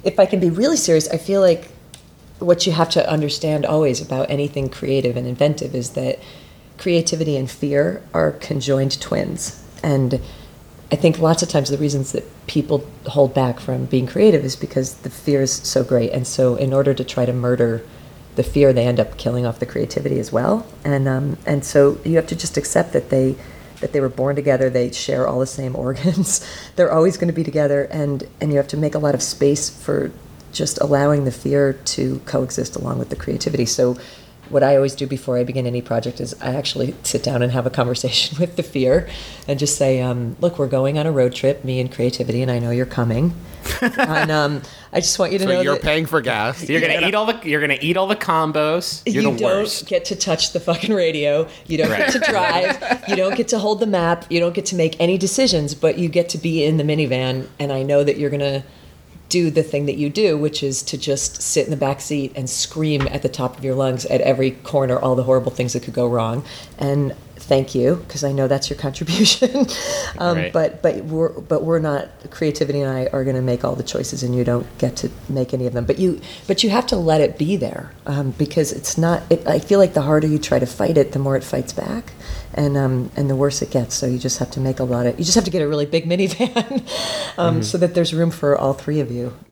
if I can be really serious, I feel like what you have to understand always about anything creative and inventive is that creativity and fear are conjoined twins. And I think lots of times the reasons that people hold back from being creative is because the fear is so great. And so in order to try to murder the fear, they end up killing off the creativity as well. And so you have to just accept that they were born together, they share all the same organs, they're always going to be together, and you have to make a lot of space for just allowing the fear to coexist along with the creativity. So what I always do before I begin any project is I actually sit down and have a conversation with the fear and just say, look, we're going on a road trip, me and creativity, and I know you're coming. And I just want you to know you're that paying for gas. You're gonna eat all the combos. You're you the don't worst. get to touch the fucking radio. You don't get to drive. You don't get to hold the map. You don't get to make any decisions, but you get to be in the minivan. And I know that you're gonna do the thing that you do, which is to just sit in the back seat and scream at the top of your lungs at every corner all the horrible things that could go wrong. And thank you, because I know that's your contribution. Right. But we're not. Creativity and I are going to make all the choices, and you don't get to make any of them. But you have to let it be there, because it's not. I feel like the harder you try to fight it, the more it fights back, and the worse it gets. So you just have to make you just have to get a really big minivan, so that there's room for all three of you.